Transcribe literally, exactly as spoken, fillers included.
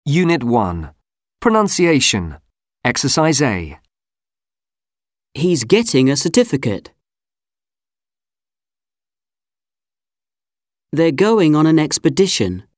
Unit one. Pronunciation. Exercise A. He's getting a certificate. They're going on an expedition.